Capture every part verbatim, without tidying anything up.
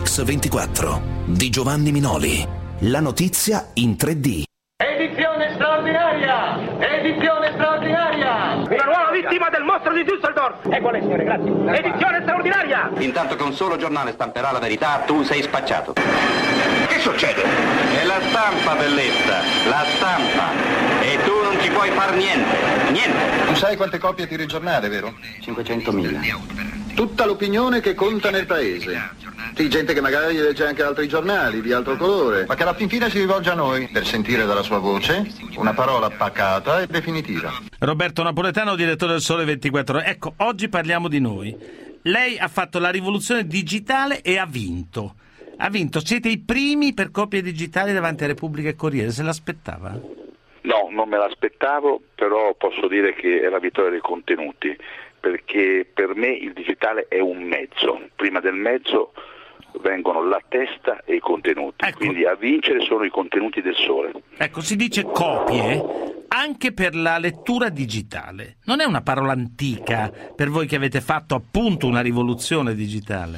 Mix ventiquattro di Giovanni Minoli. La notizia in tre D. Edizione straordinaria! Edizione straordinaria! Una nuova vittima del mostro di Düsseldorf! E qual è, signore? Grazie. Edizione straordinaria! Intanto che un solo giornale stamperà la verità, tu sei spacciato. Che succede? È la stampa, bellezza, la stampa. E tu non ci puoi far niente, niente. Tu sai quante copie tira il giornale, vero? cinquecentomila. Tutta l'opinione che conta nel paese. Sì, gente che magari legge anche altri giornali di altro colore, ma che alla fin fine si rivolge a noi per sentire dalla sua voce una parola pacata e definitiva. Roberto Napoletano, direttore del Sole ventiquattro Ore. Ecco, oggi parliamo di noi. Lei ha fatto la rivoluzione digitale e ha vinto. Ha vinto, siete i primi per copie digitali davanti a Repubblica e Corriere. Se l'aspettava? No, non me l'aspettavo, però posso dire che è la vittoria dei contenuti, perché per me il digitale è un mezzo. Prima del mezzo vengono la testa e i contenuti, ecco. Quindi a vincere sono i contenuti del Sole. Ecco, si dice copie anche per la lettura digitale. Non è una parola antica per voi che avete fatto appunto una rivoluzione digitale?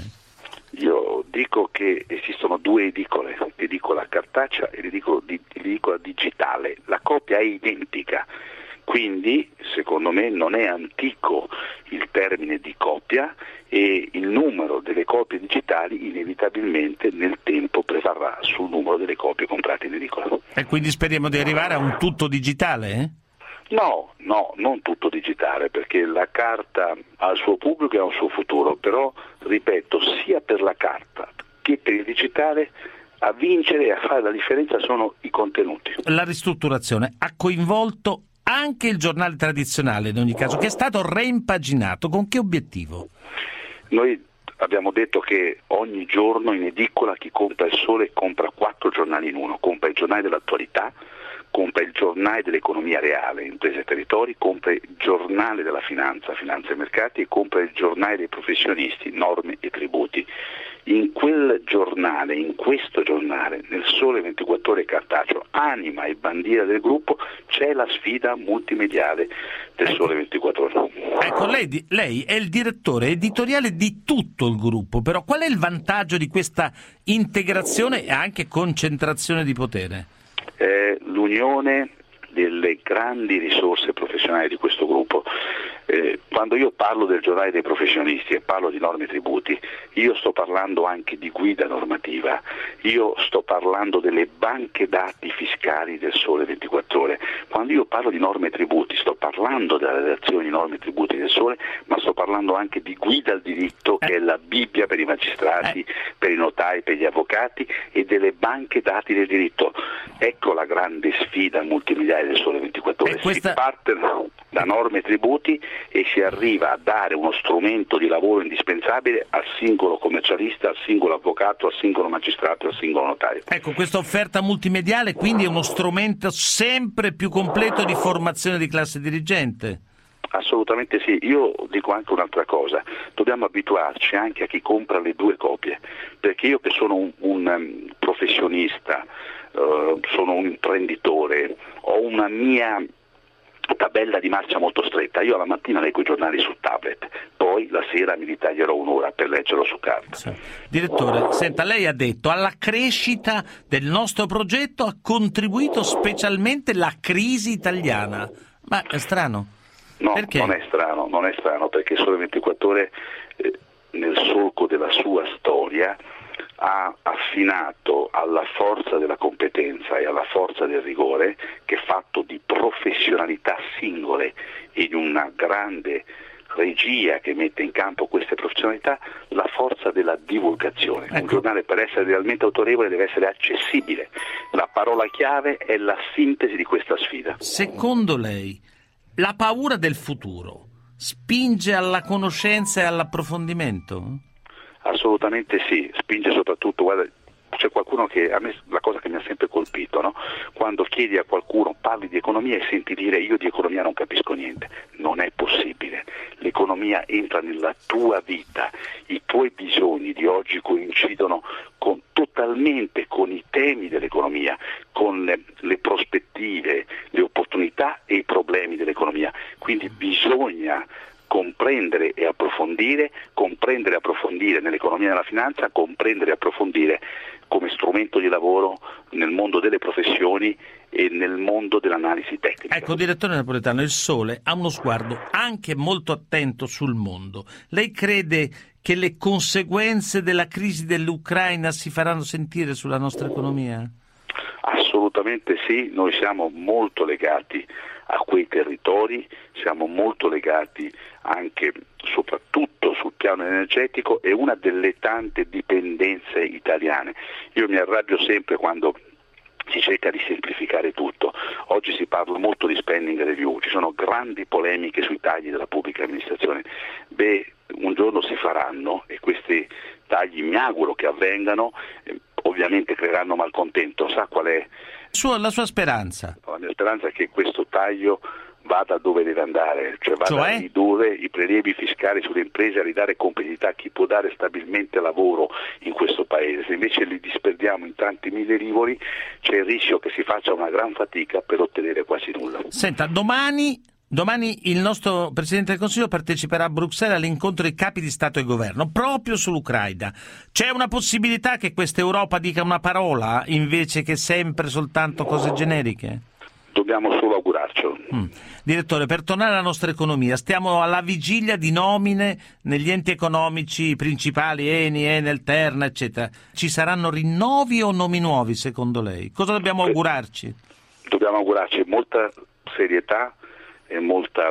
Io dico che esistono due edicole, l'edicola cartacea e l'edicola digitale. La copia è identica. Quindi, secondo me, non è antico il termine di copia e il numero delle copie digitali inevitabilmente nel tempo prevarrà sul numero delle copie comprate in edicola. E quindi speriamo di arrivare a un tutto digitale, eh? No, no, non tutto digitale, perché la carta ha il suo pubblico e ha un suo futuro, però, ripeto, sia per la carta che per il digitale a vincere e a fare la differenza sono i contenuti. La ristrutturazione ha coinvolto anche il giornale tradizionale, in ogni caso, che è stato reimpaginato. Con che obiettivo? Noi abbiamo detto che ogni giorno in edicola chi compra il Sole compra quattro giornali in uno, compra il giornale dell'attualità, compra il giornale dell'economia reale, imprese e territori, compra il giornale della finanza, finanza e mercati, e compra il giornale dei professionisti, norme e tributi. In quel giornale, in questo giornale, nel Sole ventiquattro Ore cartaceo, anima e bandiera del gruppo, c'è la sfida multimediale del Sole ventiquattro Ore. Ecco, lei, lei è il direttore editoriale di tutto il gruppo, però qual è il vantaggio di questa integrazione e anche concentrazione di potere? È l'unione delle grandi risorse professionali di questo gruppo. Eh, quando io parlo del giornale dei professionisti e parlo di norme e tributi, io sto parlando anche di guida normativa, io sto parlando delle banche dati fiscali del Sole ventiquattro Ore. Quando io parlo di norme e tributi sto parlando della redazione di norme e tributi del Sole, ma sto parlando anche di guida al diritto, che è la Bibbia per i magistrati, per i notai, per gli avvocati, e delle banche dati del diritto. Ecco la grande sfida multimediale del Sole ventiquattro Ore. Questa... Si parte da norme e tributi e si arriva a dare uno strumento di lavoro indispensabile al singolo commercialista, al singolo avvocato, al singolo magistrato, al singolo notaio. Ecco, questa offerta multimediale quindi è uno strumento sempre più completo di formazione di classe dirigente. Assolutamente sì, io dico anche un'altra cosa, dobbiamo abituarci anche a chi compra le due copie, perché io che sono un, un um, professionista, uh, sono un imprenditore, ho una mia tabella di marcia molto stretta, io alla mattina leggo i giornali su tablet, poi la sera mi ritaglierò un'ora per leggerlo su carta. Sì. Direttore, senta, lei ha detto alla crescita del nostro progetto ha contribuito specialmente la crisi italiana, ma è strano. No, perché? non è strano, non è strano perché Sole ventiquattro Ore eh, nel solco della sua storia ha affinato alla forza della competenza e alla forza del rigore, che è fatto di professionalità singole e di una grande regia che mette in campo queste professionalità, la forza della divulgazione. Ecco. Un giornale per essere realmente autorevole deve essere accessibile. La parola chiave è la sintesi di questa sfida. Secondo lei, la paura del futuro spinge alla conoscenza e all'approfondimento? Assolutamente sì, spinge soprattutto, guarda, c'è qualcuno che, a me la cosa che mi ha sempre colpito, no? Quando chiedi a qualcuno, parli di economia e senti dire io di economia non capisco niente, non è possibile, l'economia entra nella tua vita, i tuoi bisogni di oggi coincidono con, totalmente con i temi dell'economia, con le, le prospettive, le opportunità e i problemi dell'economia, quindi bisogna comprendere e approfondire, comprendere e approfondire nell'economia nell'economia e nella finanza, comprendere e approfondire come strumento di lavoro nel mondo delle professioni e nel mondo dell'analisi tecnica. Ecco, direttore Napoletano, il Sole ha uno sguardo anche molto attento sul mondo. Lei crede che le conseguenze della crisi dell'Ucraina si faranno sentire sulla nostra economia? Assolutamente sì, noi siamo molto legati a quei territori, siamo molto legati anche soprattutto sul piano energetico, è una delle tante dipendenze italiane. Io mi arrabbio sempre quando si cerca di semplificare tutto. Oggi si parla molto di spending review, ci sono grandi polemiche sui tagli della pubblica amministrazione. Beh, un giorno si faranno e questi tagli mi auguro che avvengano, eh, ovviamente creeranno malcontento. Sa qual è? Sua, la sua speranza? La mia speranza è che questo taglio vada dove deve andare, cioè vada cioè? a ridurre i prelievi fiscali sulle imprese, a ridare competitività a chi può dare stabilmente lavoro in questo paese. Se invece li disperdiamo in tanti mille rivoli, c'è il rischio che si faccia una gran fatica per ottenere quasi nulla. Senta, domani... Domani il nostro Presidente del Consiglio parteciperà a Bruxelles all'incontro dei capi di Stato e Governo proprio sull'Ucraina. C'è una possibilità che questa Europa dica una parola invece che sempre soltanto cose generiche? Dobbiamo solo augurarcelo. Mm. Direttore, per tornare alla nostra economia, stiamo alla vigilia di nomine negli enti economici principali, Eni, Enel, Terna, eccetera. Ci saranno rinnovi o nomi nuovi secondo lei? Cosa dobbiamo augurarci? Dobbiamo augurarci molta serietà e molta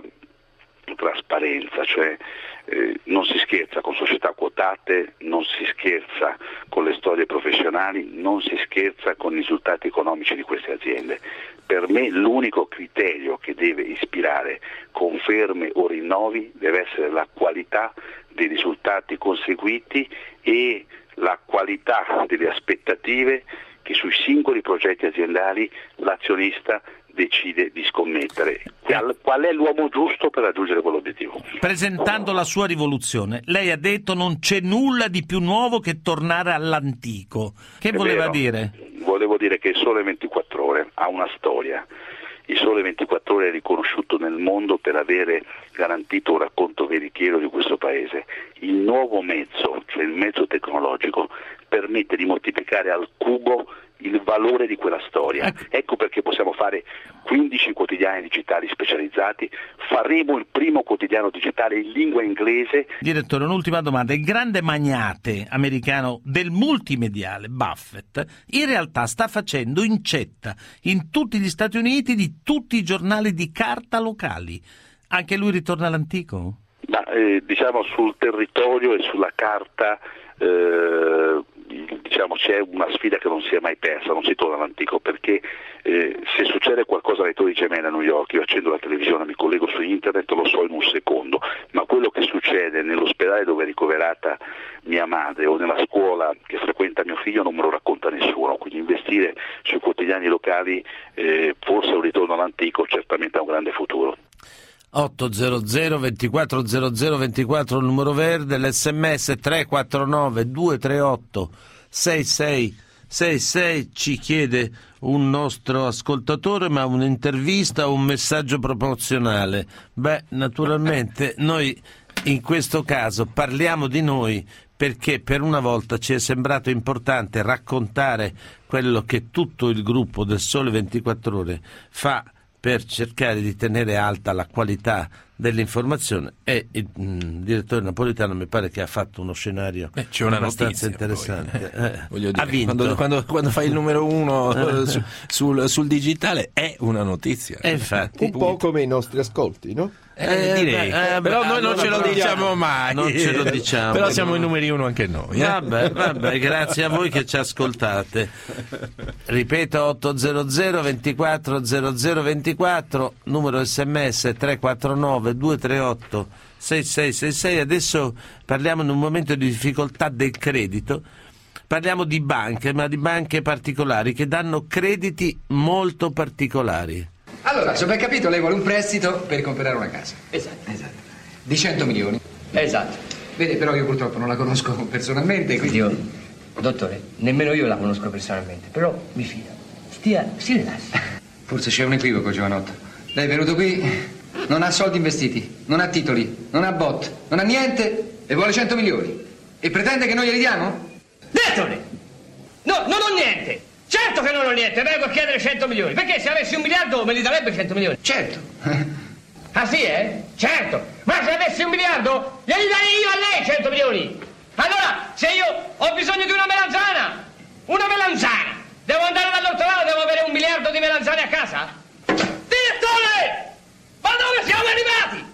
trasparenza, cioè eh, non si scherza con società quotate, non si scherza con le storie professionali, non si scherza con i risultati economici di queste aziende. Per me l'unico criterio che deve ispirare conferme o rinnovi deve essere la qualità dei risultati conseguiti e la qualità delle aspettative che sui singoli progetti aziendali l'azionista decide di scommettere. Qual è l'uomo giusto per raggiungere quell'obiettivo? Presentando la sua rivoluzione, lei ha detto non c'è nulla di più nuovo che tornare all'antico. Che È voleva vero. dire? Volevo dire che il Sole ventiquattro Ore ha una storia. Il Sole ventiquattro Ore è riconosciuto nel mondo per avere garantito un racconto veritiero di questo paese. Il nuovo mezzo, cioè il mezzo tecnologico, permette di moltiplicare al cubo il valore di quella storia. Ecco perché possiamo fare quindici quotidiani digitali specializzati, faremo il primo quotidiano digitale in lingua inglese. Direttore, un'ultima domanda. Il grande magnate americano del multimediale, Buffett, in realtà sta facendo incetta in tutti gli Stati Uniti di tutti i giornali di carta locali. Anche lui ritorna all'antico? Ma, eh, diciamo sul territorio e sulla carta eh, diciamo c'è una sfida che non si è mai persa, non si torna all'antico, perché eh, se succede qualcosa alle Torri Gemelle a New York, io accendo la televisione, mi collego su internet, lo so in un secondo, ma quello che succede nell'ospedale dove è ricoverata mia madre o nella scuola che frequenta mio figlio non me lo racconta nessuno, quindi investire sui quotidiani locali eh, forse è un ritorno all'antico, certamente ha un grande futuro. ottocento ventiquattro zero zero ventiquattro il numero verde, l'sms tre quattro nove due tre otto sei sei sei sei, ci chiede un nostro ascoltatore, ma un'intervista o un messaggio promozionale? Beh, naturalmente noi in questo caso parliamo di noi perché per una volta ci è sembrato importante raccontare quello che tutto il gruppo del Sole ventiquattro Ore fa per cercare di tenere alta la qualità dell'informazione, e il mh, direttore Napoletano mi pare che ha fatto uno scenario eh, c'è una abbastanza notizia, interessante. Poi, eh, eh, voglio dire, ha vinto. Quando, quando, quando fai il numero uno eh, su, sul, sul digitale è una notizia. E infatti. Un po' come i nostri ascolti, no? Eh, direi. beh, eh, però beh, noi non allora ce lo proviamo. diciamo mai. Non ce lo diciamo. Però siamo i numeri uno anche noi. Eh? Vabbè, vabbè, grazie a voi che ci ascoltate. Ripeto, ottocento ventiquattro zero zero ventiquattro, numero sms tre quattro nove due tre otto sei sei sei sei. Adesso parliamo in un momento di difficoltà del credito. Parliamo di banche, ma di banche particolari che danno crediti molto particolari. Allora, se ho ben capito, lei vuole un prestito per comprare una casa. Esatto. Esatto. Di cento milioni. Esatto. Vede, però io purtroppo non la conosco personalmente, quindi... Io, dottore, nemmeno io la conosco personalmente, però mi fido. Stia, si rilassi. Forse c'è un equivoco, giovanotto. Lei è venuto qui, non ha soldi investiti, non ha titoli, non ha bot, non ha niente e vuole cento milioni. E pretende che noi glieli diamo? Direttore! No, non ho niente! Certo che non ho niente, vengo a chiedere cento milioni. Perché se avessi un miliardo me li darebbe cento milioni? Certo. Ah sì, eh? Certo. Ma se avessi un miliardo, glieli darei io a lei cento milioni. Allora, se io ho bisogno di una melanzana, una melanzana, devo andare dall'ortolano, devo avere un miliardo di melanzane a casa? Direttore! Ma dove siamo arrivati?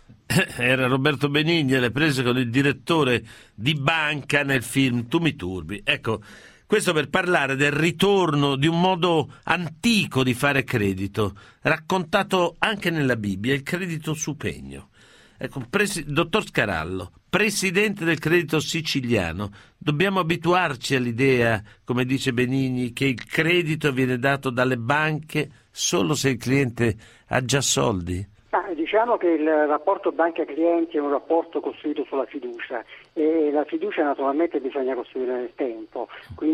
Era Roberto Benigni alle prese con il direttore di banca nel film Tu mi turbi. Ecco, questo per parlare del ritorno di un modo antico di fare credito, raccontato anche nella Bibbia, il credito su pegno. Ecco, presi- dottor Scarallo, presidente del credito siciliano, dobbiamo abituarci all'idea, come dice Benigni, che il credito viene dato dalle banche solo se il cliente ha già soldi? Ah, diciamo che il rapporto banca-clienti è un rapporto costruito sulla fiducia e la fiducia naturalmente bisogna costruire nel tempo,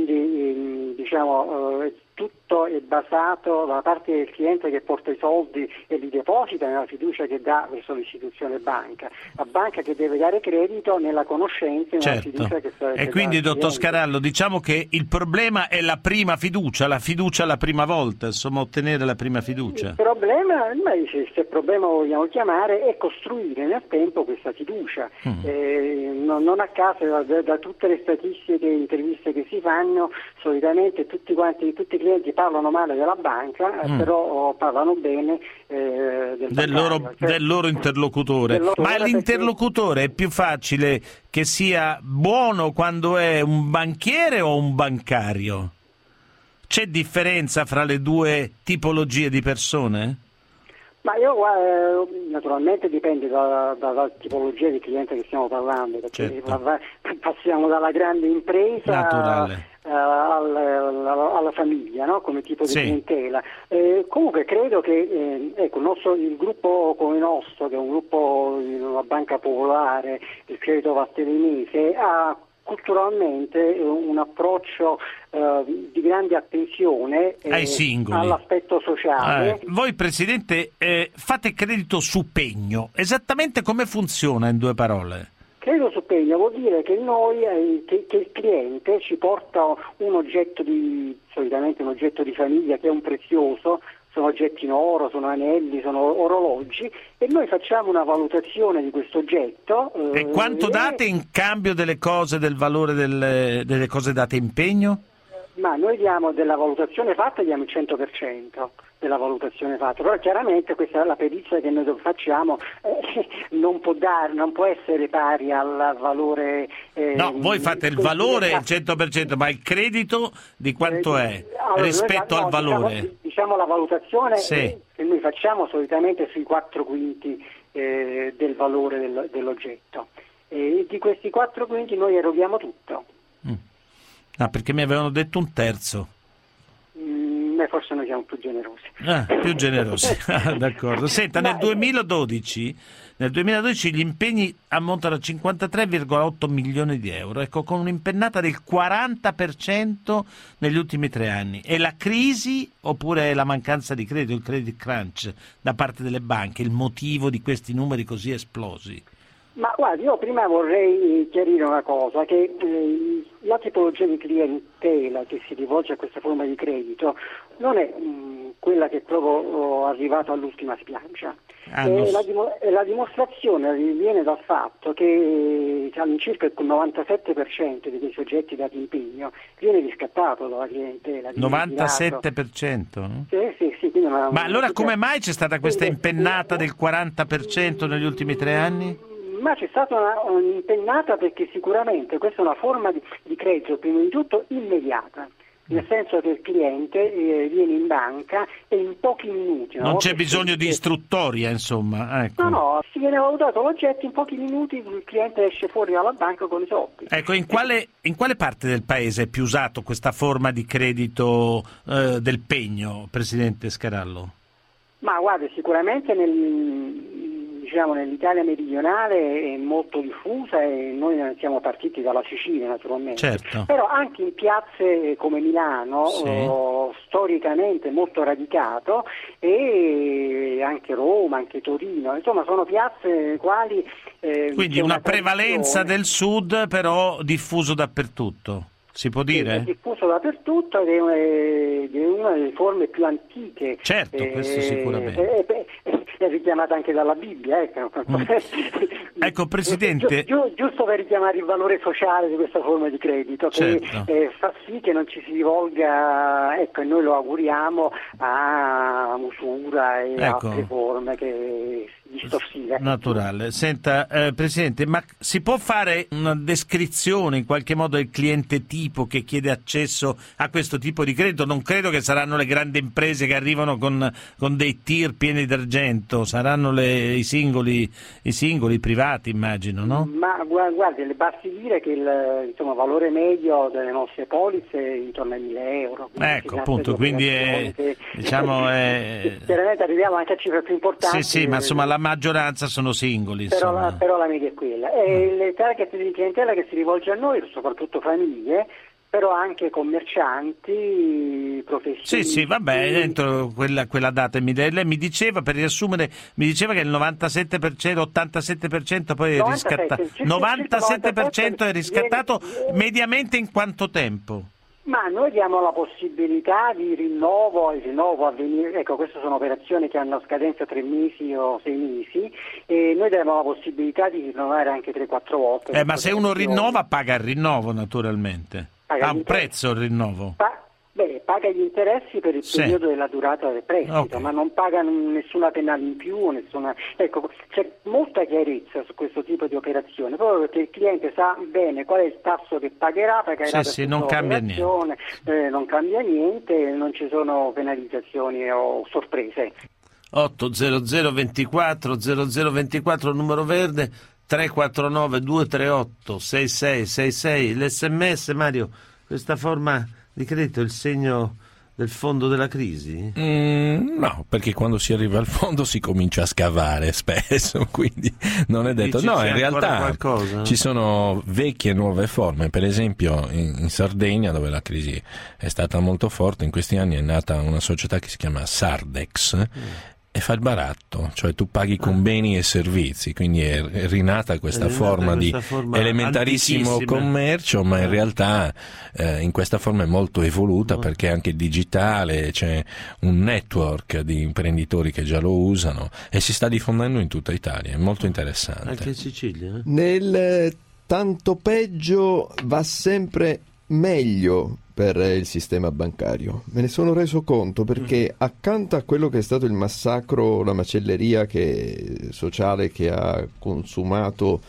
quindi diciamo eh, tutto è basato dalla parte del cliente che porta i soldi e li deposita nella fiducia che dà verso l'istituzione banca, la banca che deve dare credito nella conoscenza e nella certo. fiducia che sta. E quindi, dottor Scarallo, diciamo che il problema è la prima fiducia, la fiducia la prima volta, insomma ottenere la prima fiducia. Il problema, se, se problema vogliamo chiamare, è costruire nel tempo questa fiducia. Mm. Eh, non, non a caso da, da tutte le statistiche e interviste che si fanno, solitamente tutti quanti, tutti i clienti parlano male della banca, mm. però parlano bene eh, del, del, loro, cioè, del loro interlocutore. Del loro Ma l'interlocutore perché... è più facile che sia buono quando è un banchiere o un bancario? C'è differenza fra le due tipologie di persone? Ma io eh, naturalmente dipende dalla, dalla tipologia di cliente che stiamo parlando, perché certo. passiamo dalla grande impresa uh, alla, alla, alla famiglia, no? Come tipo di sì. clientela. Eh, comunque credo che eh, ecco, il, nostro, il gruppo come il nostro, che è un gruppo di una banca popolare, il credito vastelinese, ha culturalmente un approccio uh, di grande attenzione eh, ai singoli, all'aspetto sociale. Eh, voi Presidente eh, fate credito su pegno, esattamente come funziona in due parole? Credito su pegno vuol dire che noi eh, che, che il cliente ci porta un oggetto di, solitamente un oggetto di famiglia che è un prezioso, sono oggetti in oro, sono anelli, sono orologi, e noi facciamo una valutazione di questo oggetto. E eh, quanto e... date in cambio delle cose, del valore delle, delle cose date in pegno? Ma noi diamo della valutazione fatta, diamo il cento per cento della valutazione fatta, però chiaramente questa la perizia che noi facciamo eh, non può dare, non può essere pari al valore. Eh, no, voi fate il valore il cento per cento, ma il credito di quanto è allora, rispetto noi, no, al valore? Diciamo, diciamo la valutazione sì. che noi facciamo solitamente sui quattro quinti eh, del valore del, dell'oggetto, e di questi quattro quinti noi eroghiamo tutto. Mm. No, perché mi avevano detto un terzo. Mm, forse noi siamo più generosi. Ah, più generosi, ah, d'accordo. Senta, nel duemiladodici, nel duemiladodici gli impegni ammontano a cinquantatré virgola otto milioni di euro, ecco, con un'impennata del quaranta per cento negli ultimi tre anni. È la crisi oppure è la mancanza di credito, il credit crunch da parte delle banche, il motivo di questi numeri così esplosi? Ma guardi, io prima vorrei chiarire una cosa, che eh, la tipologia di clientela che si rivolge a questa forma di credito non è mh, quella che è proprio oh, arrivata all'ultima spiaggia. Ah, e la, dim- la dimostrazione viene dal fatto che eh, all'incirca il novantasette per cento di quei soggetti dati impegno viene riscattato dalla clientela. novantasette per cento? No? Sì, sì, sì. Quindi una, Ma allora come mai c'è stata questa impennata del quaranta per cento negli ultimi tre anni? Ma c'è stata una, un'impennata perché sicuramente questa è una forma di, di credito, prima di tutto immediata, nel senso che il cliente eh, viene in banca e in pochi minuti... Non c'è bisogno di istruttoria, insomma. Ecco. No, no, si viene valutato l'oggetto, in pochi minuti il cliente esce fuori dalla banca con i soldi. Ecco, in quale, in quale parte del paese è più usato questa forma di credito eh, del pegno, Presidente Scarallo? Ma guarda, sicuramente nel... diciamo nell'Italia meridionale è molto diffusa e noi siamo partiti dalla Sicilia naturalmente, certo. Però anche in piazze come Milano, sì. oh, storicamente molto radicato, e anche Roma, anche Torino, insomma sono piazze quali eh, quindi una, una prevalenza del sud però diffuso dappertutto. Si può dire? È diffuso dappertutto ed è una, è una delle forme più antiche. Certo, eh, questo sicuramente. È, è, è, è richiamata anche dalla Bibbia. Ecco, mm. ecco Presidente. Gi- gi- giusto per richiamare il valore sociale di questa forma di credito, certo. che eh, fa sì che non ci si rivolga, ecco, e noi lo auguriamo, a usura e ecco. altre forme che distorsive. Naturale. Senta, eh, Presidente, ma si può fare una descrizione in qualche modo del cliente tipo che chiede accesso a questo tipo di credito? Non credo che saranno le grandi imprese che arrivano con, con dei tir pieni d'argento, saranno le, i singoli i singoli privati, immagino, no? Ma guardi, le basti dire che il insomma, valore medio delle nostre polizze è intorno ai mille euro. Ecco, appunto, quindi è, che, diciamo è... chiaramente arriviamo anche a cifre più importanti. Sì, sì, ma insomma la maggioranza sono singoli. Però la, però la media è quella. E mm. le target di clientela che si rivolge a noi, soprattutto famiglie, però anche commercianti, professionisti. Sì, sì, vabbè, dentro quella, quella data. Lei mi diceva, per riassumere, mi diceva che il novantasette per cento, ottantasette per cento poi è riscattato. novantasette per cento è riscattato mediamente in quanto tempo? Ma noi diamo la possibilità di rinnovo, il rinnovo a venire, ecco, queste sono operazioni che hanno scadenza tre mesi o sei mesi, e noi diamo la possibilità di rinnovare anche tre quattro volte. Eh, ma se uno rinnova paga il rinnovo naturalmente, paga ha un prezzo il rinnovo. Pa- beh, paga gli interessi per il sì. periodo della durata del prestito, okay. ma non paga nessuna penale in più, nessuna... Ecco, c'è molta chiarezza su questo tipo di operazione, proprio perché il cliente sa bene qual è il tasso che pagherà, pagherà sì, sì, non cambia niente. Eh, non cambia niente, non ci sono penalizzazioni o sorprese. otto zero zero ventiquattro zero zero ventiquattro numero verde, tre quattro nove due tre otto sei sei sei sei, l'S M S. Mario, questa forma di credito è il segno del fondo della crisi? Mm, no, perché quando si arriva al fondo si comincia a scavare spesso, quindi non è detto. Dici, no, in realtà qualcosa? Ci sono vecchie e nuove forme. Per esempio in, in Sardegna, dove la crisi è stata molto forte, in questi anni è nata una società che si chiama Sardex, mm. e fa il baratto, cioè tu paghi con beni e servizi, quindi è rinata questa è rinata forma questa di forma elementarissimo commercio, ma in realtà eh, in questa forma è molto evoluta, oh. perché anche digitale, c'è un network di imprenditori che già lo usano e si sta diffondendo in tutta Italia, è molto interessante. Anche in Sicilia? Eh? Nel tanto peggio va sempre meglio per il sistema bancario. Me ne sono reso conto perché accanto a quello che è stato il massacro, la macelleria che, sociale che ha consumato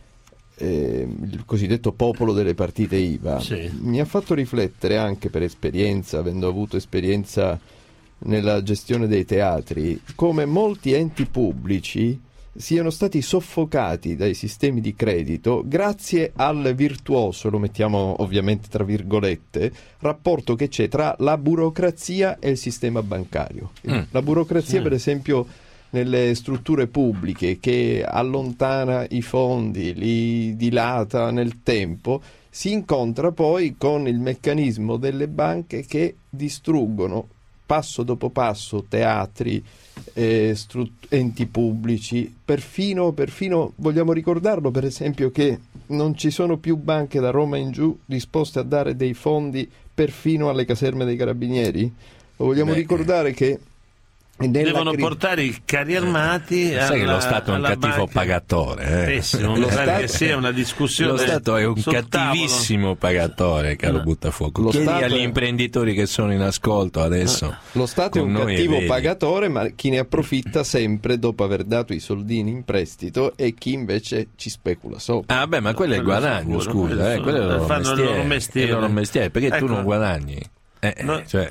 eh, il cosiddetto popolo delle partite I V A, sì. mi ha fatto riflettere anche per esperienza, avendo avuto esperienza nella gestione dei teatri, come molti enti pubblici siano stati soffocati dai sistemi di credito grazie al virtuoso, lo mettiamo ovviamente tra virgolette, rapporto che c'è tra la burocrazia e il sistema bancario. Mm. La burocrazia, mm. per esempio, nelle strutture pubbliche, che allontana i fondi, li dilata nel tempo, si incontra poi con il meccanismo delle banche che distruggono passo dopo passo teatri, eh, strut- enti pubblici, perfino, perfino vogliamo ricordarlo per esempio che non ci sono più banche da Roma in giù disposte a dare dei fondi perfino alle caserme dei carabinieri? Lo vogliamo Beh, ricordare che devono cri- portare i carri armati alla, sai che lo Stato è un cattivo banca. pagatore, eh? Pessimo, lo Stato, che sia una discussione. Lo Stato è un cattivissimo pagatore, caro Buttafuoco. Lo Chiedi Stato agli è... imprenditori che sono in ascolto adesso. Lo Stato è un cattivo pagatore, ma chi ne approfitta sempre dopo aver dato i soldini in prestito e chi invece ci specula sopra. Ah beh, ma quello è il guadagno, scusa, eh, quello è il loro mestiere, il loro mestiere, perché ecco. tu non guadagni. Eh, no, cioè...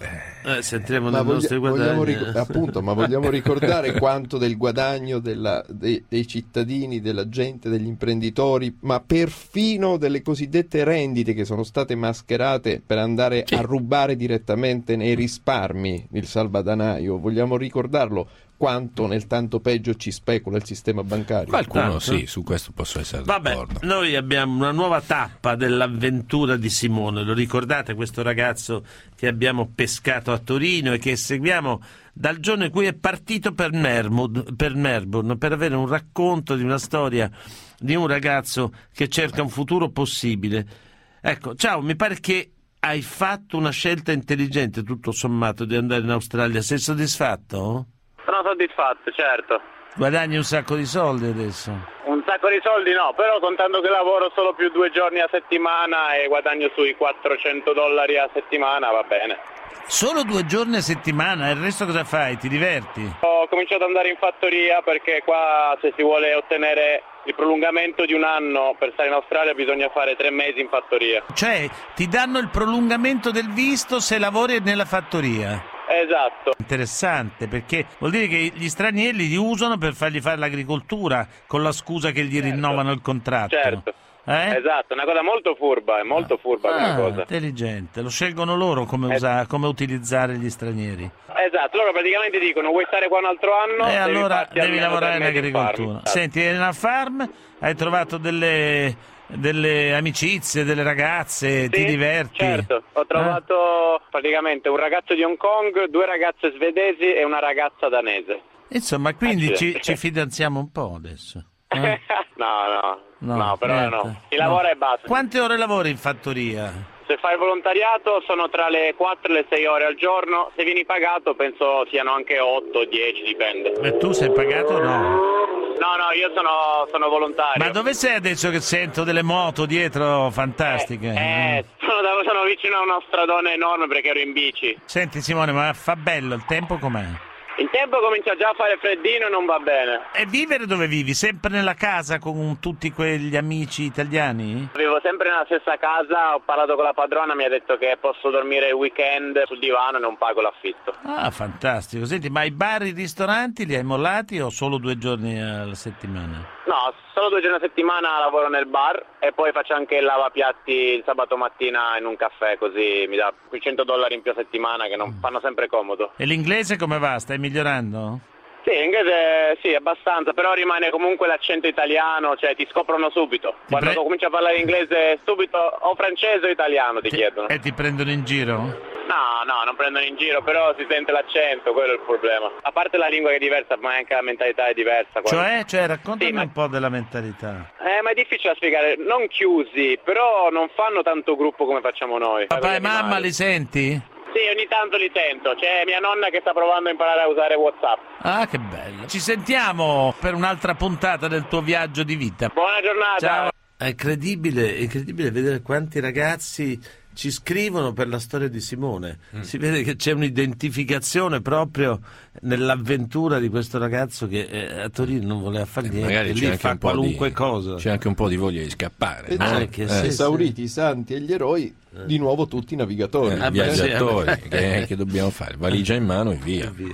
Eh, sentiremo ma dei voglia, nostri guadagni. vogliamo ric- appunto, ma vogliamo ricordare quanto del guadagno della, dei, dei cittadini, della gente, degli imprenditori, ma perfino delle cosiddette rendite che sono state mascherate per andare sì. a rubare direttamente nei risparmi il salvadanaio. Vogliamo ricordarlo? Quanto nel tanto peggio ci specula il sistema bancario. Qualcuno Tanto. sì, su questo posso essere Vabbè, d'accordo. noi abbiamo una nuova tappa dell'avventura di Simone. Lo ricordate questo ragazzo che abbiamo pescato a Torino e che seguiamo dal giorno in cui è partito per Melbourne, per Melbourne per avere un racconto di una storia di un ragazzo che cerca un futuro possibile. Ecco, ciao, mi pare che hai fatto una scelta intelligente tutto sommato di andare in Australia. Sei soddisfatto? Sono soddisfatto, certo. Guadagni un sacco di soldi adesso? Un sacco di soldi no, però contando che lavoro solo più due giorni a settimana e guadagno sui quattrocento dollari a settimana va bene. Solo due giorni a settimana? E il resto cosa fai? Ti diverti? Ho cominciato ad andare in fattoria perché qua se si vuole ottenere il prolungamento di un anno per stare in Australia bisogna fare tre mesi in fattoria. Cioè ti danno il prolungamento del visto se lavori nella fattoria? Esatto. Interessante, perché vuol dire che gli stranieri li usano per fargli fare l'agricoltura con la scusa che gli certo. rinnovano il contratto. Certo. Eh? Esatto, una cosa molto furba, è molto ah. furba ah, come cosa. Intelligente, lo scelgono loro come, es- usa- come utilizzare gli stranieri. Esatto, loro praticamente dicono vuoi stare qua un altro anno e devi allora devi lavorare in agricoltura. Farm. Senti, eri nella farm, hai trovato delle... delle amicizie, delle ragazze, sì, ti diverti? Certo, ho trovato eh? praticamente un ragazzo di Hong Kong, due ragazze svedesi e una ragazza danese. Insomma, quindi ci, ci fidanziamo un po' adesso? Eh? no, no, no, no, però niente. no. Si lavora no. e basta. Quante ore lavori in fattoria? Se fai il volontariato sono tra le quattro e le sei ore al giorno, se vieni pagato penso siano anche otto o dieci, dipende. E tu sei pagato o no? No, no, io sono, sono volontario. Ma dove sei adesso che sento delle moto dietro fantastiche? Eh, eh sono, sono vicino a uno stradone enorme perché ero in bici. Senti Simone, ma fa bello, il tempo com'è? Il tempo comincia già a fare freddino e non va bene. E vivere dove vivi? Sempre nella casa con tutti quegli amici italiani? Vivo sempre nella stessa casa, ho parlato con la padrona, mi ha detto che posso dormire il weekend sul divano e non pago l'affitto. Ah, fantastico. Senti, ma i bar e i ristoranti li hai mollati o solo due giorni alla settimana? No, solo due giorni a settimana lavoro nel bar e poi faccio anche il lavapiatti il sabato mattina in un caffè, così mi dà quei cento dollari in più a settimana che non mm. fanno sempre comodo. E l'inglese come va? Stai migliorando? Sì, l'inglese sì, abbastanza, però rimane comunque l'accento italiano, cioè ti scoprono subito. Ti Quando pre... cominci a parlare inglese subito, o francese o italiano ti, ti chiedono. E ti prendono in giro? No, no, non prendono in giro, però si sente l'accento, quello è il problema. A parte la lingua che è diversa, ma anche la mentalità è diversa. Cioè? Cioè, raccontami sì, ma... un po' della mentalità. Eh, ma è difficile da spiegare, non chiusi, però non fanno tanto gruppo come facciamo noi. Papà e mamma li senti? Sì, ogni tanto li sento. C'è mia nonna che sta provando a imparare a usare WhatsApp. Ah, che bello. Ci sentiamo per un'altra puntata del tuo viaggio di vita. Buona giornata. Ciao. È incredibile, è incredibile vedere quanti ragazzi ci scrivono per la storia di Simone. Mm. Si vede che c'è un'identificazione proprio nell'avventura di questo ragazzo che eh, a Torino non voleva fare niente, magari lì c'è anche fa un po' qualunque di, cosa. C'è anche un po' di voglia di scappare. E no? anche, eh. sì, esauriti sì. i santi e gli eroi, eh. di nuovo tutti i navigatori. Eh, viaggiatori, sì, che, che dobbiamo fare? Valigia in mano e via. E via.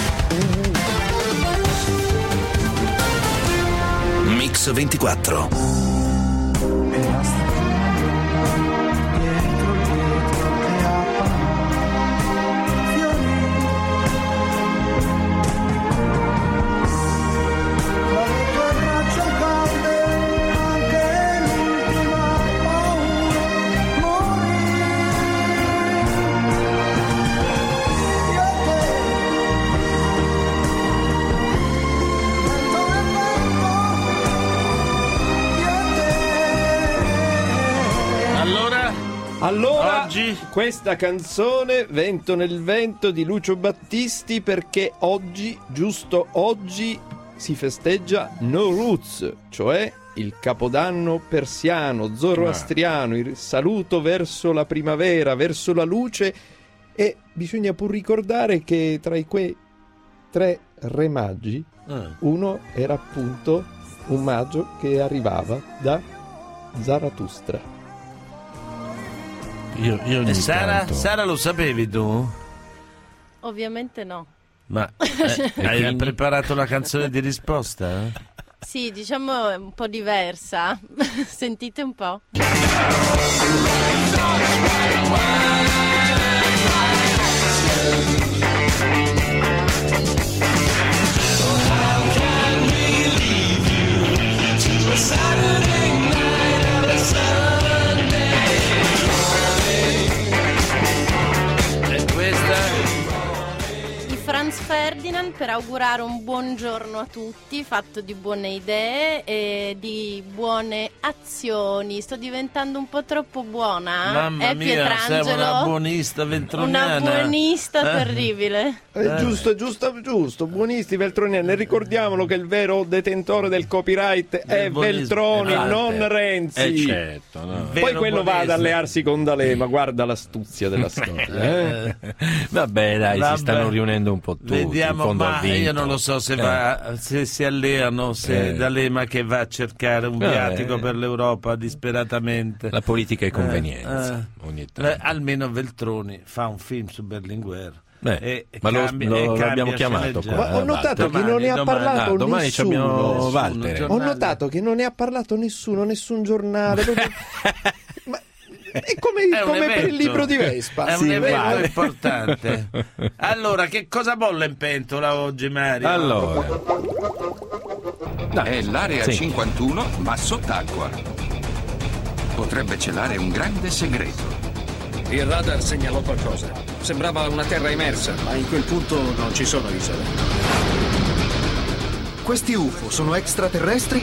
Mix ventiquattro. Allora, oggi questa canzone Vento nel vento di Lucio Battisti, perché oggi, giusto oggi, si festeggia Nowruz, cioè il capodanno persiano, zoroastriano, il saluto verso la primavera, verso la luce. E bisogna pur ricordare che tra i quei tre re magi, ah. uno era appunto un maggio che arrivava da Zarathustra. Io, io e Sara, tanto... Sara lo sapevi tu? Ovviamente no. Ma eh, hai quindi... preparato la canzone di risposta? Eh? Sì, diciamo è un po' diversa. Sentite un po'. Franz Ferdinand per augurare un buongiorno a tutti, fatto di buone idee e di buone azioni. Sto diventando un po' troppo buona. Mamma eh, mia, Pietrangelo? sei una buonista veltroniana. Una buonista eh? terribile. È eh. giusto, giusto, giusto. Buonisti Veltroniani. Ricordiamolo che il vero detentore del copyright del è Veltroni, eh, non Renzi. Eh, certo, no. Poi quello va ad allearsi con D'Alema. Guarda l'astuzia della storia. Eh? Vabbè, dai, Vabbè. si stanno riunendo un po' tutti. Vediamo, in fondo ma io non lo so se, va, eh. se si alleano, se eh. D'Alema che va a cercare un viatico eh. per l'Europa disperatamente. La politica è convenienza. Eh, eh. Ogni tanto. Eh, almeno Veltroni fa un film su Berlinguer. Beh, e ma cambia, lo, lo, e l'abbiamo chiamato qua. Ma ho notato domani, che non ne ha domani, parlato ah, domani nessuno. abbiamo nessuno Walter. Ho notato che non ne ha parlato nessuno, nessun giornale. Ma è come, è come evento, per il libro di Vespa. È sì, un evento vale. importante. Allora, che cosa bolle in pentola oggi, Mario? Allora, è l'area sì. cinquantuno, ma sott'acqua. Potrebbe celare un grande segreto. Il radar segnalò qualcosa. Sembrava una terra immersa, ma in quel punto non ci sono isole. Questi U F O sono extraterrestri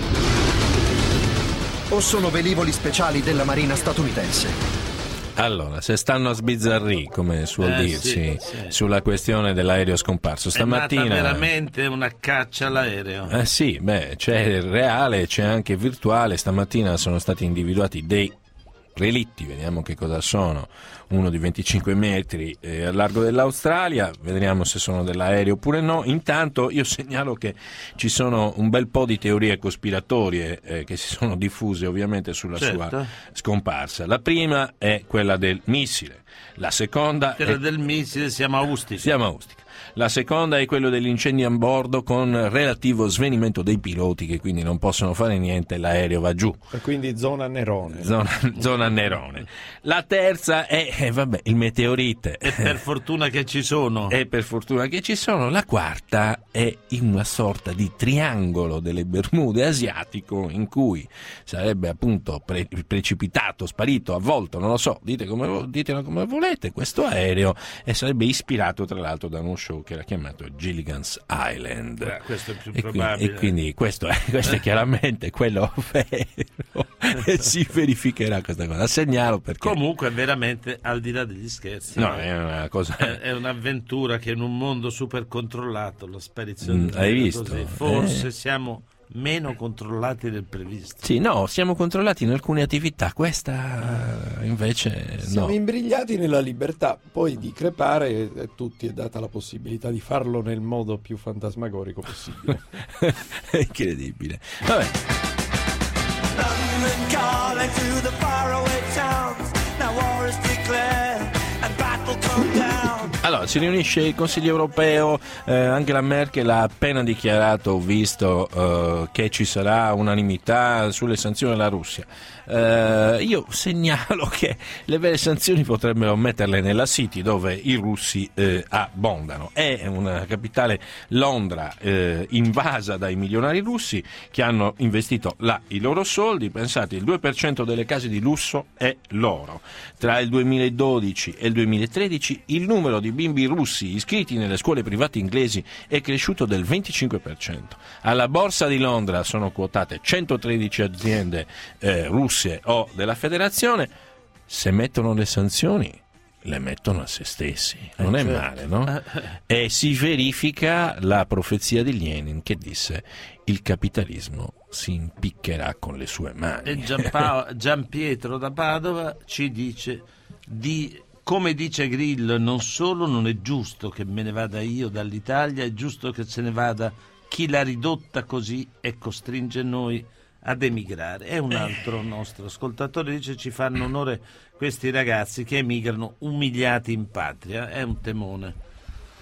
o sono velivoli speciali della Marina statunitense? Allora, se stanno a sbizzarrì, come suol Eh, dirsi, sì, sì. sulla questione dell'aereo scomparso, stamattina... È nata veramente una caccia all'aereo. Eh sì, beh, c'è il reale, c'è anche il virtuale. Stamattina sono stati individuati dei relitti, vediamo che cosa sono, uno di venticinque metri eh, al largo dell'Australia, vedremo se sono dell'aereo oppure no. Intanto io segnalo che ci sono un bel po' di teorie cospiratorie eh, che si sono diffuse ovviamente sulla certo. sua scomparsa. La prima è quella del missile, la seconda quella è... del missile siamo a Ustica. Siamo a Ustica. La seconda è quello degli incendi a bordo con relativo svenimento dei piloti che quindi non possono fare niente, l'aereo va giù. E quindi zona Nerone. Zona, zona Nerone. La terza è, eh, vabbè, il meteorite. E per fortuna che ci sono. E per fortuna che ci sono. La quarta è in una sorta di triangolo delle Bermude asiatico in cui sarebbe appunto pre- precipitato, sparito, avvolto, non lo so, dite come, ditelo come volete, questo aereo e sarebbe ispirato tra l'altro da uno show che era chiamato Gilligan's Island. Beh, questo è più e probabile. Quindi, e quindi questo è, questo è chiaramente quello vero e si verificherà questa cosa. Segnalo perché comunque veramente al di là degli scherzi. No, è una cosa. È, è un'avventura che in un mondo super controllato la sparizione. Mm, hai visto? Così, forse Eh. siamo meno controllati del previsto. Sì, no, siamo controllati in alcune attività, questa invece Siamo no. imbrigliati nella libertà, poi di crepare a tutti è data la possibilità di farlo nel modo più fantasmagorico possibile. È incredibile. Vabbè. Allora, si riunisce il Consiglio europeo, eh, Angela Merkel ha appena dichiarato, ho visto, eh, che ci sarà unanimità sulle sanzioni alla Russia. Eh, io segnalo che le vere sanzioni potrebbero metterle nella City dove i russi eh, abbondano. È una capitale, Londra, eh, invasa dai milionari russi che hanno investito là i loro soldi. Pensate, il due per cento delle case di lusso è loro. Tra il duemiladodici e il duemilatredici il numero di bimbi russi iscritti nelle scuole private inglesi è cresciuto del venticinque per cento. Alla borsa di Londra sono quotate centotredici aziende eh, russe o della federazione. Se mettono le sanzioni le mettono a se stessi, non eh, è certo. male, no? E si verifica la profezia di Lenin che disse: il capitalismo si impiccherà con le sue mani. E Giampao- Giampietro da Padova ci dice di come dice Grillo, non solo non è giusto che me ne vada io dall'Italia, è giusto che se ne vada chi l'ha ridotta così e costringe noi ad emigrare. È un altro nostro ascoltatore, dice: ci fanno onore questi ragazzi che emigrano umiliati in patria. È un temone.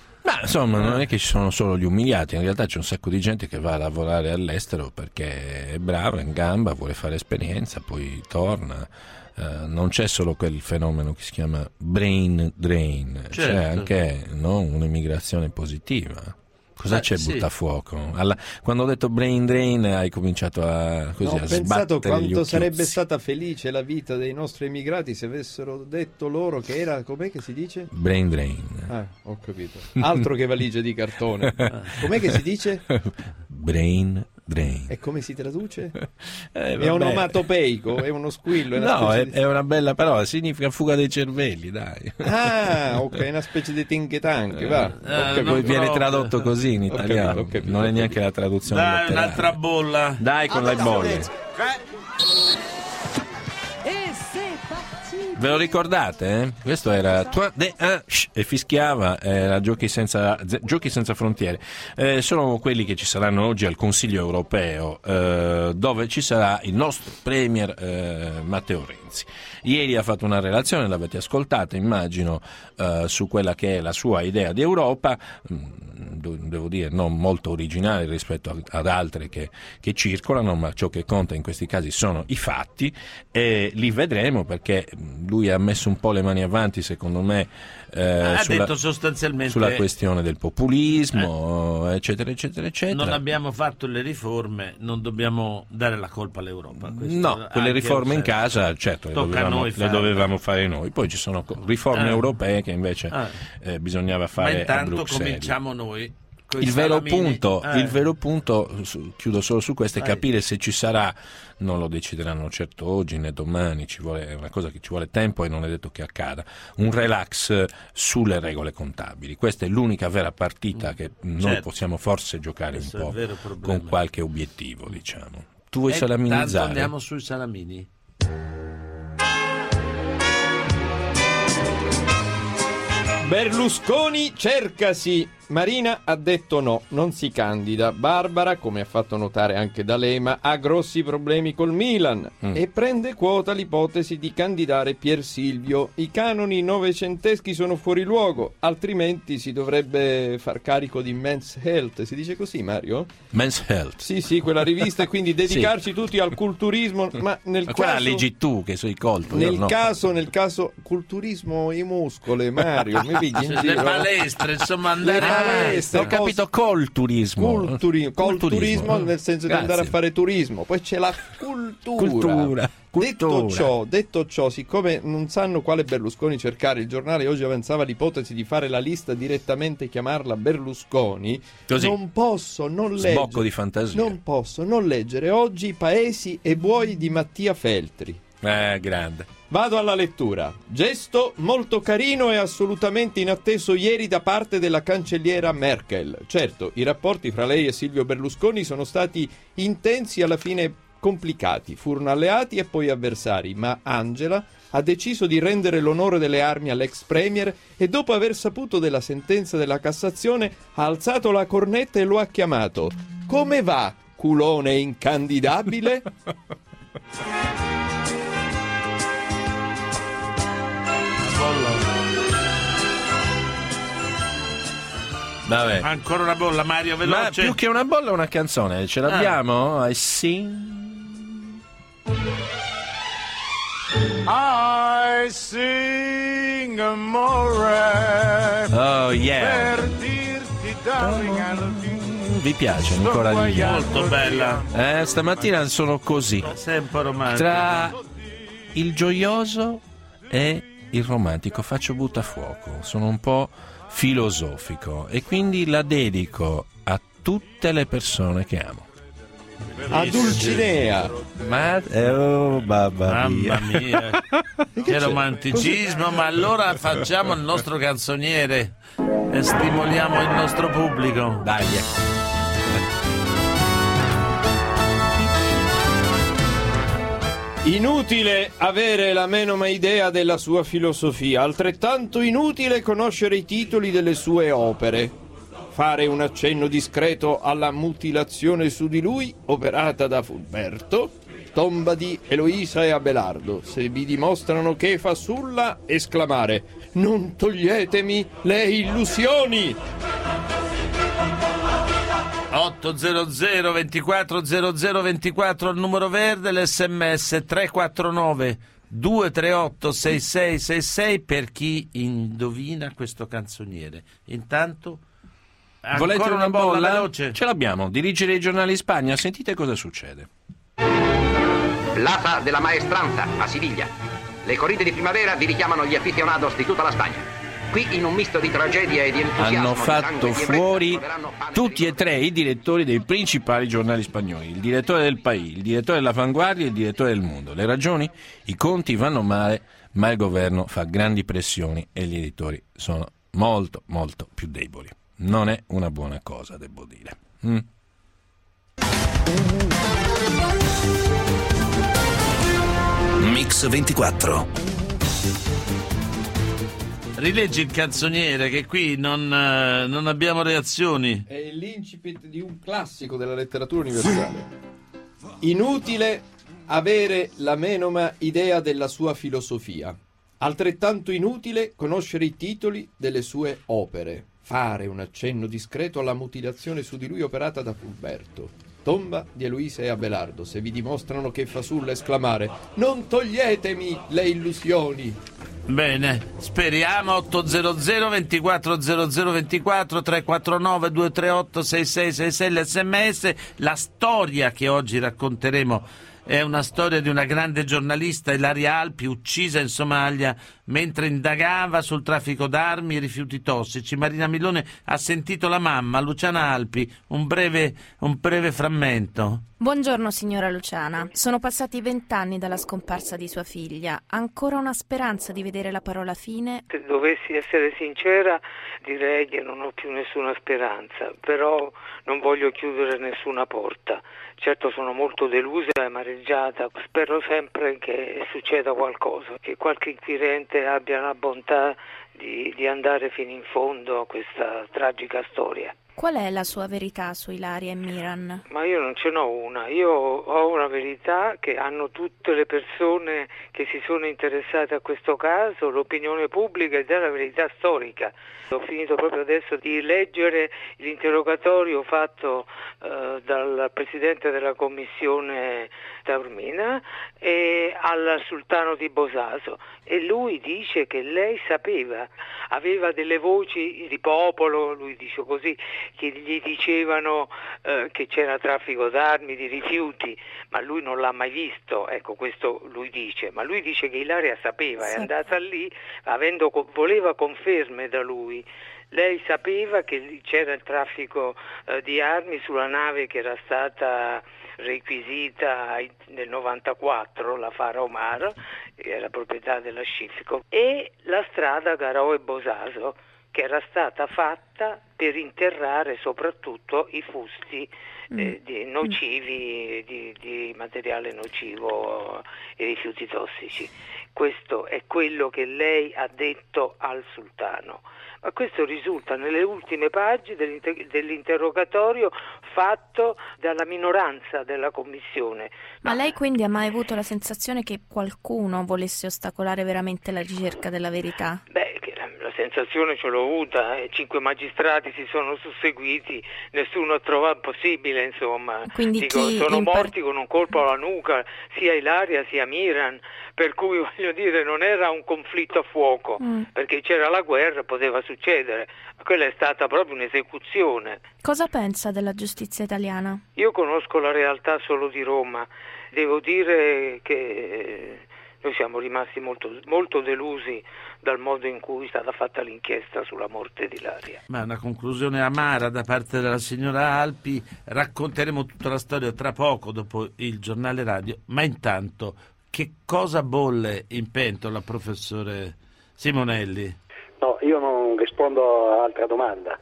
insomma non è che ci sono solo gli umiliati, in realtà c'è un sacco di gente che va a lavorare all'estero perché è brava, in gamba, vuole fare esperienza, poi torna. Uh, non c'è solo quel fenomeno che si chiama brain drain, certo. C'è anche, no, un'emigrazione positiva. Cosa c'è sì. buttafuoco? Alla, quando ho detto brain drain hai cominciato a, così, no, a ho pensato quanto sarebbe occhiuzzi. stata felice la vita dei nostri emigrati se avessero detto loro che era, com'è che si dice? Brain drain. Ah, ho capito. Altro che valigie di cartone. Com'è che si dice? Brain drain. E come si traduce? Eh, è onomatopeico, è uno squillo. È una no, è, di... è una bella parola, significa fuga dei cervelli, dai. Ah, ok, è una specie di think tank, va. Eh, poi viene proprio. tradotto così in Ho italiano, capito, ho capito, non ho è neanche la traduzione Dai, letterale. un'altra bolla. Dai con le bolle. Ve lo ricordate? Eh? Questo era Toi de un e fischiava, era Giochi senza, Giochi senza frontiere. Eh, sono quelli che ci saranno oggi al Consiglio europeo, eh, dove ci sarà il nostro premier eh, Matteo Renzi. Ieri ha fatto una relazione, l'avete ascoltata, immagino, eh, su quella che è la sua idea di Europa, devo dire non molto originale rispetto ad altre che, che circolano, ma ciò che conta in questi casi sono i fatti, e li vedremo perché lui ha messo un po' le mani avanti, secondo me, eh, ha sulla, detto sostanzialmente sulla questione del populismo, eh. eccetera, eccetera, eccetera. Non abbiamo fatto le riforme, non dobbiamo dare la colpa all'Europa. Questo no, quelle riforme in casa, certo, le dovevamo, le dovevamo fare noi. Poi ci sono riforme ah. europee che invece ah. eh, bisognava fare Ma intanto a Bruxelles. cominciamo noi. Il vero, punto, eh. il vero punto, su, chiudo solo su questo, è Vai. capire se ci sarà, non lo decideranno certo oggi né domani, ci vuole, è una cosa che ci vuole tempo e non è detto che accada, un relax sulle regole contabili. Questa è l'unica vera partita che noi certo. possiamo forse giocare Questo un è il vero po' problema. con qualche obiettivo, diciamo. Tu vuoi E salaminizzare? tanto andiamo sui salamini. Berlusconi cercasi. Marina ha detto no, non si candida. Barbara, come ha fatto notare anche D'Alema, ha grossi problemi col Milan mm. e prende quota l'ipotesi di candidare Pier Silvio. I canoni novecenteschi sono fuori luogo, altrimenti si dovrebbe far carico di Men's Health. Si dice così, Mario? Men's Health. Sì, sì, quella rivista, e quindi dedicarci sì. tutti al culturismo. Ma nel ma caso... quella leggi tu, che sei colto. Nel no. caso, nel caso, culturismo i muscoli, Mario, mi pigli in Le giro. palestre, insomma, andare palestre, ho capito col turismo. Culturi- col turismo nel senso Grazie. di andare a fare turismo. Poi c'è la cultura. Cultura. Detto Cultura. ciò, detto ciò, siccome non sanno quale Berlusconi cercare, il giornale oggi avanzava l'ipotesi di fare la lista direttamente e chiamarla Berlusconi. Così. Non posso non leggere. Sbocco di fantasia. Non posso non leggere oggi Paesi e buoi di Mattia Feltri. Eh, grande. Vado alla lettura. Gesto molto carino e assolutamente inatteso ieri da parte della cancelliera Merkel. Certo, i rapporti fra lei e Silvio Berlusconi sono stati intensi e alla fine complicati. Furono alleati e poi avversari, ma Angela ha deciso di rendere l'onore delle armi all'ex premier e dopo aver saputo della sentenza della Cassazione ha alzato la cornetta e lo ha chiamato. Come va, culone incandidabile? Vabbè. Ancora una bolla, Mario, veloce. Ma più che una bolla è una canzone, ce l'abbiamo? Ah. I sing. I sing amore. Oh yeah. Per dirti darling I love you. Vi piace ancora di più? Molto bella. Eh, stamattina sono così. Sei un po' romantico. Tra il gioioso e il romantico faccio buttafuoco. Sono un po' filosofico e quindi la dedico a tutte le persone che amo. A Dulcinea. Ma oh, babba Mamma mia, mia. Che romanticismo. Ma allora facciamo il nostro canzoniere e stimoliamo il nostro pubblico. Dai. Inutile avere la menoma idea della sua filosofia, altrettanto inutile conoscere i titoli delle sue opere. Fare un accenno discreto alla mutilazione su di lui operata da Fulberto, tomba di Eloisa e Abelardo. Se vi dimostrano che fa sulla, esclamare: non toglietemi le illusioni! otto zero zero ventiquattro zero zero ventiquattro il numero verde, l'sms tre quattro nove due tre otto sei sei sei sei per chi indovina questo canzoniere. Intanto volete una, una bolla? bolla veloce? Ce l'abbiamo. Dirigere i giornali in Spagna, sentite cosa succede. Plaza della Maestranza a Siviglia. Le corride di primavera vi richiamano gli aficionados di tutta la Spagna. Qui in un misto di tragedia e di entusiasmo hanno di fatto sangue, fuori tutti e tre i direttori dei principali giornali spagnoli, il direttore del País, il direttore della Vanguardia e il direttore del Mundo. Le ragioni? I conti vanno male, ma il governo fa grandi pressioni e gli editori sono molto molto più deboli. Non è una buona cosa, devo dire. Mm. Mix ventiquattro. Rileggi il canzoniere, che qui non, uh, non abbiamo reazioni. È l'incipit di un classico della letteratura universale. Inutile avere la menoma idea della sua filosofia. Altrettanto inutile conoscere i titoli delle sue opere. Fare un accenno discreto alla mutilazione su di lui operata da Fulberto. Tomba di Eloisa e Abelardo, se vi dimostrano che fasulla esclamare: non toglietemi le illusioni. Bene, speriamo. Otto zero zero ventiquattro zero zero ventiquattro tre quattro nove due tre otto sei sei sei sei l'sms. La storia che oggi racconteremo è una storia di una grande giornalista, Ilaria Alpi, uccisa in Somalia mentre indagava sul traffico d'armi e rifiuti tossici. Marina Milone ha sentito la mamma, Luciana Alpi, un breve, un breve frammento. Buongiorno signora Luciana, sono passati vent'anni dalla scomparsa di sua figlia, ancora una speranza di vedere la parola fine? Se dovessi essere sincera direi che non ho più nessuna speranza, però non voglio chiudere nessuna porta. Certo sono molto delusa e amareggiata, spero sempre che succeda qualcosa, che qualche inquirente abbia la bontà di, di andare fino in fondo a questa tragica storia. Qual è la sua verità su Ilaria e Miran? Ma io non ce n'ho una, io ho una verità che hanno tutte le persone che si sono interessate a questo caso, l'opinione pubblica, ed è la verità storica. Ho finito proprio adesso di leggere l'interrogatorio fatto eh, dal presidente della commissione Taormina e al sultano di Bosaso, e lui dice che lei sapeva, aveva delle voci di popolo, lui dice così, che gli dicevano eh, che c'era traffico d'armi, di rifiuti, ma lui non l'ha mai visto, ecco, questo lui dice, ma lui dice che Ilaria sapeva, sì. È andata lì, avendo, voleva conferme da lui. Lei sapeva che c'era il traffico eh, di armi sulla nave che era stata requisita nel novantaquattro, la Fara Omar, che era proprietà della Scifco, e la strada Garoe-Bosaso, che era stata fatta per interrare soprattutto i fusti eh, di nocivi, di, di materiale nocivo e rifiuti tossici. Questo è quello che lei ha detto al sultano. Ma questo risulta nelle ultime pagine dell'inter- dell'interrogatorio fatto dalla minoranza della commissione. Ma lei quindi ha mai avuto la sensazione che qualcuno volesse ostacolare veramente la ricerca della verità? Beh, la sensazione ce l'ho avuta, eh. Cinque magistrati si sono susseguiti, nessuno ha trovato possibile, insomma. Quindi Dico, chi sono par- morti con un colpo alla nuca, sia Ilaria sia Miran, per cui voglio dire non era un conflitto a fuoco, mm. perché c'era la guerra, poteva succedere, ma quella è stata proprio un'esecuzione. Cosa pensa della giustizia italiana? Io conosco la realtà solo di Roma, devo dire che noi siamo rimasti molto, molto delusi dal modo in cui è stata fatta l'inchiesta sulla morte di Ilaria. Ma una conclusione amara da parte della signora Alpi. Racconteremo tutta la storia tra poco dopo il giornale radio, ma intanto che cosa bolle in pentola, professore Simonelli? No, io non rispondo a altra domanda.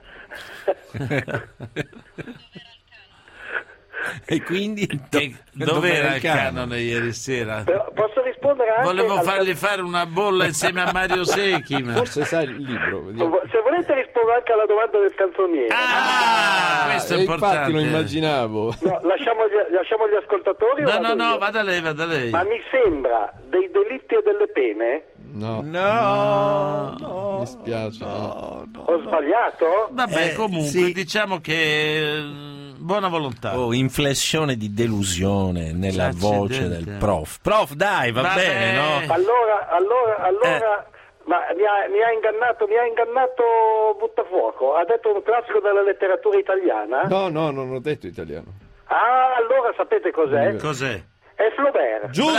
E quindi che, dov'era il canone, canone ieri sera? Però posso rispondere anche Volevo al... fargli fare una bolla insieme a Mario Secchi, ma... forse sai il libro, vediamo. Se volete rispondo anche alla domanda del canzoniere. Ah, ah questo è importante. Infatti lo immaginavo. No, lasciamo, gli, lasciamo gli ascoltatori. No, no, no, vada lei, vada lei. Ma mi sembra dei delitti e delle pene. No, no, no, mi spiace. No, no, Ho sbagliato? Vabbè, eh, comunque sì. diciamo che buona volontà. Oh, inflessione di delusione nella voce del prof. Prof, dai, va, va bene, no? Allora, allora, allora... Eh. Ma mi ha, mi ha ingannato, mi ha ingannato Buttafuoco. Ha detto un classico della letteratura italiana? No, no, non ho detto italiano. Ah, allora sapete cos'è? Cos'è? È Flaubert. Giusto!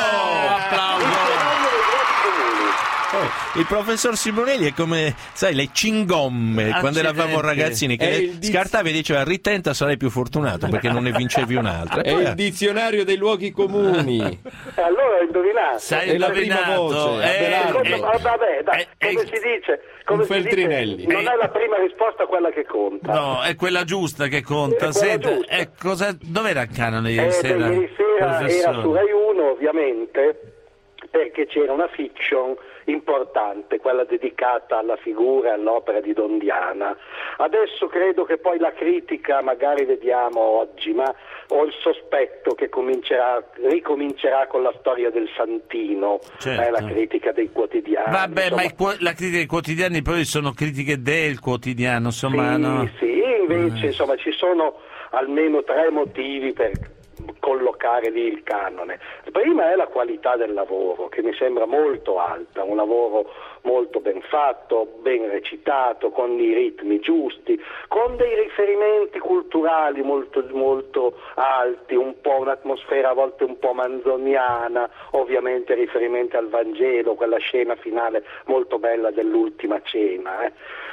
Il Applauso! fenomeno dei grossi comuni. Oh, il professor Simonelli è come, sai, le cingomme Accidenti. quando eravamo ragazzini, che È le il diz- scartavi e diceva ritenta sarai più fortunato perché non ne vincevi un'altra. È E poi- il dizionario dei luoghi comuni. E allora ho indovinato. Sai È la indovinato, prima voce, eh, Abelardo. eh, Ah, vabbè, dai, eh, come eh, si dice? Come un si dice, Feltrinelli. non è la prima risposta quella che conta. No, è quella giusta che conta. È quella Senta, giusta. eh, cosa, dov'era il canone ieri Eh, sera? beh, ieri sera professore? era su Rai uno, ovviamente, perché c'era una fiction importante, quella dedicata alla figura e all'opera di Don Diana. Adesso credo che poi la critica, magari vediamo oggi, ma ho il sospetto che comincerà, ricomincerà con la storia del Santino, Certo. eh, la critica dei quotidiani. Vabbè, insomma. ma i qua- la critica dei quotidiani poi sono critiche del quotidiano, insomma, Sì, no? sì, invece Eh. insomma ci sono almeno tre motivi per collocare lì il canone. Prima è la qualità del lavoro, che mi sembra molto alta, un lavoro molto ben fatto, ben recitato, con i ritmi giusti, con dei riferimenti culturali molto, molto alti, un po' un'atmosfera a volte un po' manzoniana, ovviamente riferimenti al Vangelo, quella scena finale molto bella dell'ultima cena. Eh.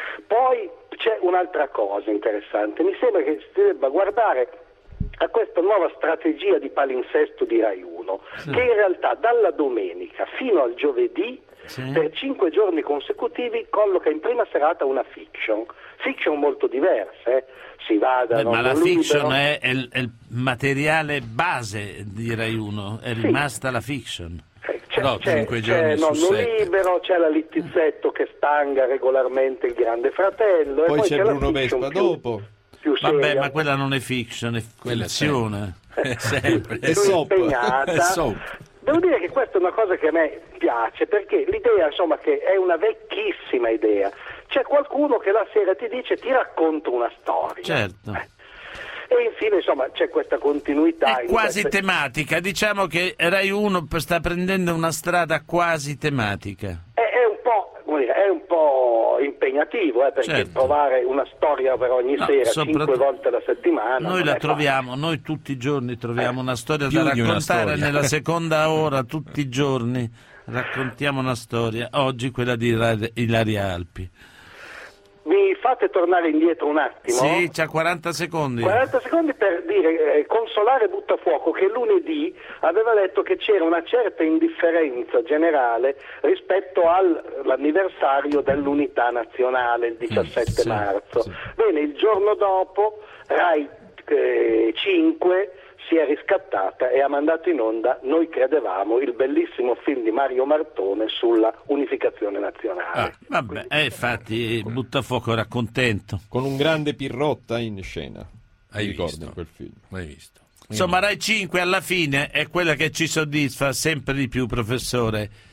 Poi c'è un'altra cosa interessante, mi sembra che si debba guardare a questa nuova strategia di palinsesto di Rai uno, sì. che in realtà dalla domenica fino al giovedì, sì. per cinque giorni consecutivi, colloca in prima serata una fiction, fiction molto diverse, eh? Si va da Beh, ma la libero. fiction è, è, il, è il materiale base di Rai uno, è Sì. rimasta la fiction. C'è, No, c'è, cinque c'è giorni su Nonno sette. Libero, c'è la Littizzetto che stanga regolarmente il Grande Fratello, Poi e poi c'è c'è Bruno la fiction Vespa più, dopo. più Vabbè, seria. ma quella non è fiction, è Quella è fiction. È sempre. più soap. impegnata. È soap. Devo dire che questa è una cosa che a me piace, perché l'idea, insomma, che è una vecchissima idea. C'è qualcuno che la sera ti dice ti racconto una storia. Certo. Eh. E infine, insomma, c'è questa continuità. È in quasi queste- tematica, diciamo che Rai uno sta prendendo una strada quasi tematica. È, è un po', come dire, è un po' impegnativo, eh, perché Certo. trovare una storia per ogni No, sera, soprattutto- cinque volte alla settimana. Noi non la è troviamo, noi tutti i giorni troviamo una storia Più da di una raccontare storia. nella seconda ora, tutti i giorni raccontiamo una storia. Oggi quella di Ila- Ilaria Alpi. Mi fate tornare indietro un attimo? Sì, c'ha quaranta secondi. quaranta secondi per dire, eh, consolare Buttafuoco che lunedì aveva detto che c'era una certa indifferenza generale rispetto al- all'anniversario dell'unità nazionale, il diciassette sì, marzo. sì. Bene, il giorno dopo Rai eh, cinque si è riscattata e ha mandato in onda, noi credevamo, il bellissimo film di Mario Martone sulla unificazione nazionale. Ah, vabbè, eh, infatti Buttafuoco era contento. Con un grande Pirrotta in scena. Hai Mi ricordo visto? in quel film. Hai visto? Insomma, Rai cinque alla fine è quella che ci soddisfa sempre di più, professore.